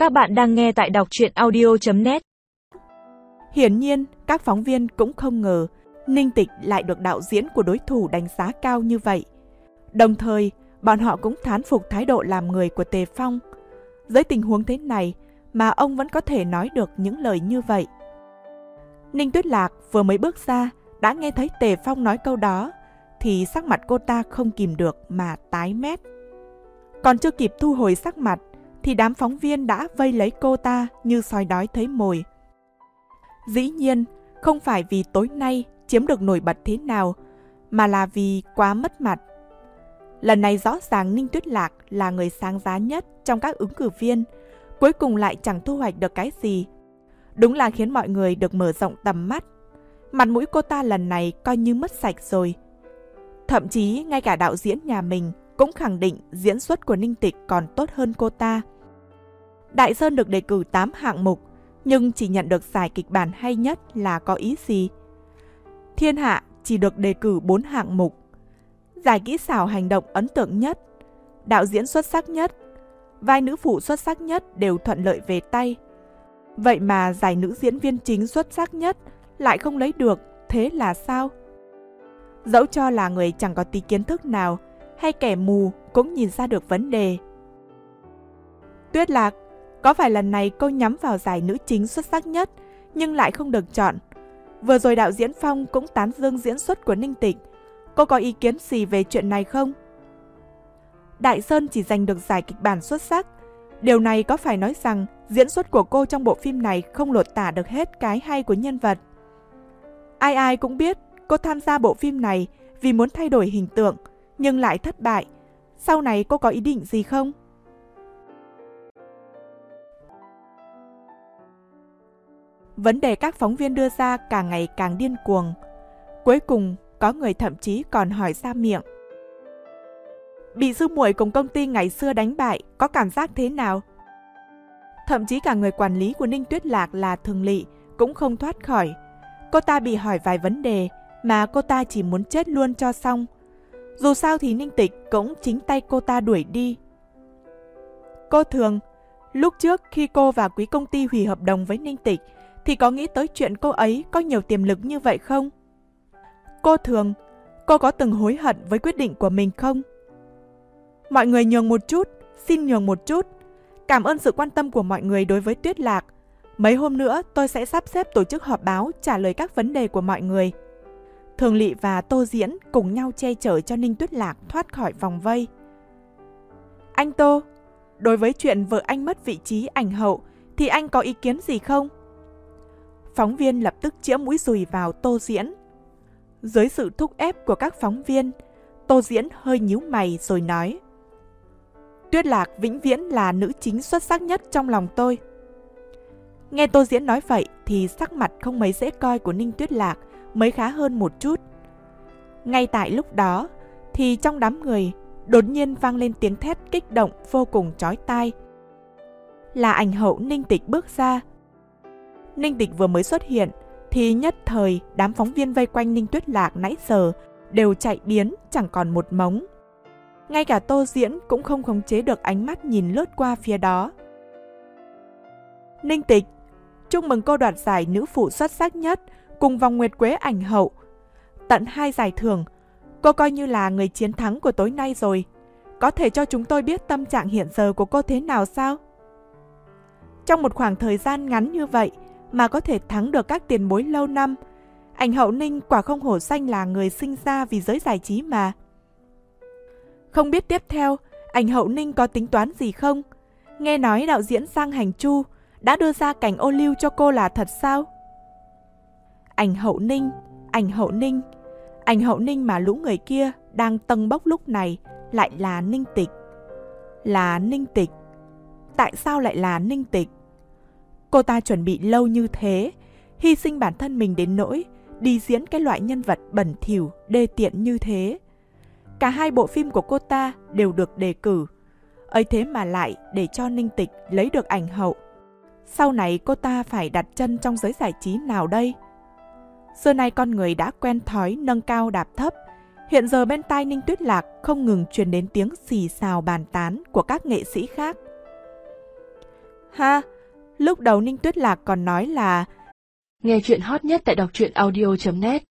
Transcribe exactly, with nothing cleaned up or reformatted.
Các bạn đang nghe tại đọc truyện audio chấm net. Hiển nhiên, các phóng viên cũng không ngờ Ninh Tịch lại được đạo diễn của đối thủ đánh giá cao như vậy. Đồng thời, bọn họ cũng thán phục thái độ làm người của Tề Phong. Dưới tình huống thế này mà ông vẫn có thể nói được những lời như vậy. Ninh Tuyết Lạc vừa mới bước ra, đã nghe thấy Tề Phong nói câu đó, thì sắc mặt cô ta không kìm được mà tái mét. Còn chưa kịp thu hồi sắc mặt, thì đám phóng viên đã vây lấy cô ta như sói đói thấy mồi. Dĩ nhiên, không phải vì tối nay chiếm được nổi bật thế nào, mà là vì quá mất mặt. Lần này rõ ràng Ninh Tuyết Lạc là người sáng giá nhất trong các ứng cử viên, cuối cùng lại chẳng thu hoạch được cái gì. Đúng là khiến mọi người được mở rộng tầm mắt. Mặt mũi cô ta lần này coi như mất sạch rồi. Thậm chí ngay cả đạo diễn nhà mình cũng khẳng định diễn xuất của Ninh Tịch còn tốt hơn cô ta. Đại Sơn được đề cử tám hạng mục, nhưng chỉ nhận được giải kịch bản hay nhất là có ý gì? Thiên Hạ chỉ được đề cử bốn hạng mục. Giải kỹ xảo hành động ấn tượng nhất, đạo diễn xuất sắc nhất, vai nữ phụ xuất sắc nhất đều thuận lợi về tay. Vậy mà giải nữ diễn viên chính xuất sắc nhất lại không lấy được, thế là sao? Dẫu cho là người chẳng có tí kiến thức nào hay kẻ mù cũng nhìn ra được vấn đề. Tuyết Lạc, có phải lần này cô nhắm vào giải nữ chính xuất sắc nhất nhưng lại không được chọn? Vừa rồi đạo diễn Phong cũng tán dương diễn xuất của Ninh Tịch. Cô có ý kiến gì về chuyện này không? Đại Sơn chỉ giành được giải kịch bản xuất sắc. Điều này có phải nói rằng diễn xuất của cô trong bộ phim này không lột tả được hết cái hay của nhân vật? Ai ai cũng biết cô tham gia bộ phim này vì muốn thay đổi hình tượng, nhưng lại thất bại. Sau này cô có ý định gì không? Vấn đề các phóng viên đưa ra càng ngày càng điên cuồng. Cuối cùng, có người thậm chí còn hỏi ra miệng. Bị sư muội cùng công ty ngày xưa đánh bại, có cảm giác thế nào? Thậm chí cả người quản lý của Ninh Tuyết Lạc là Thường Lị cũng không thoát khỏi. Cô ta bị hỏi vài vấn đề mà cô ta chỉ muốn chết luôn cho xong. Dù sao thì Ninh Tịch cũng chính tay cô ta đuổi đi. Cô Thường, lúc trước khi cô và quý công ty hủy hợp đồng với Ninh Tịch thì có nghĩ tới chuyện cô ấy có nhiều tiềm lực như vậy không? Cô Thường, cô có từng hối hận với quyết định của mình không? Mọi người nhường một chút, xin nhường một chút. Cảm ơn sự quan tâm của mọi người đối với Tuyết Lạc. Mấy hôm nữa tôi sẽ sắp xếp tổ chức họp báo trả lời các vấn đề của mọi người. Thường Lị và Tô Diễn cùng nhau che chở cho Ninh Tuyết Lạc thoát khỏi vòng vây. Anh Tô, đối với chuyện vợ anh mất vị trí ảnh hậu thì anh có ý kiến gì không? Phóng viên lập tức chĩa mũi dùi vào Tô Diễn. Dưới sự thúc ép của các phóng viên, Tô Diễn hơi nhíu mày rồi nói: Tuyết Lạc vĩnh viễn là nữ chính xuất sắc nhất trong lòng tôi. Nghe Tô Diễn nói vậy thì sắc mặt không mấy dễ coi của Ninh Tuyết Lạc mới khá hơn một chút. Ngay tại lúc đó thì trong đám người đột nhiên vang lên tiếng thét kích động vô cùng chói tai. Là ảnh hậu Ninh Tịch bước ra. Ninh Tịch vừa mới xuất hiện thì nhất thời đám phóng viên vây quanh Ninh Tuyết Lạc nãy giờ đều chạy biến chẳng còn một mống. Ngay cả Tô Diễn cũng không khống chế được ánh mắt nhìn lướt qua phía đó. Ninh Tịch, chúc mừng cô đoạt giải nữ phụ xuất sắc nhất cùng vòng nguyệt quế ảnh hậu. Tận hai giải thưởng, cô coi như là người chiến thắng của tối nay rồi. Có thể cho chúng tôi biết tâm trạng hiện giờ của cô thế nào sao? Trong một khoảng thời gian ngắn như vậy mà có thể thắng được các tiền bối lâu năm, ảnh hậu Ninh quả không hổ danh là người sinh ra vì giới giải trí mà. Không biết tiếp theo, ảnh hậu Ninh có tính toán gì không? Nghe nói đạo diễn Giang Hành Chu đã đưa ra cảnh ô liu cho cô là thật sao? Ảnh hậu Ninh, ảnh hậu Ninh, ảnh hậu Ninh mà lũ người kia đang tâng bốc lúc này lại là Ninh Tịch. Là Ninh Tịch. Tại sao lại là Ninh Tịch? Cô ta chuẩn bị lâu như thế, hy sinh bản thân mình đến nỗi đi diễn cái loại nhân vật bẩn thỉu, đê tiện như thế. Cả hai bộ phim của cô ta đều được đề cử, ấy thế mà lại để cho Ninh Tịch lấy được ảnh hậu. Sau này cô ta phải đặt chân trong giới giải trí nào đây? Xưa nay con người đã quen thói nâng cao đạp thấp. Hiện giờ bên tai Ninh Tuyết Lạc không ngừng truyền đến tiếng xì xào bàn tán của các nghệ sĩ khác. Ha, lúc đầu Ninh Tuyết Lạc còn nói là nghe chuyện hot nhất tại đọc truyện audio chấm net.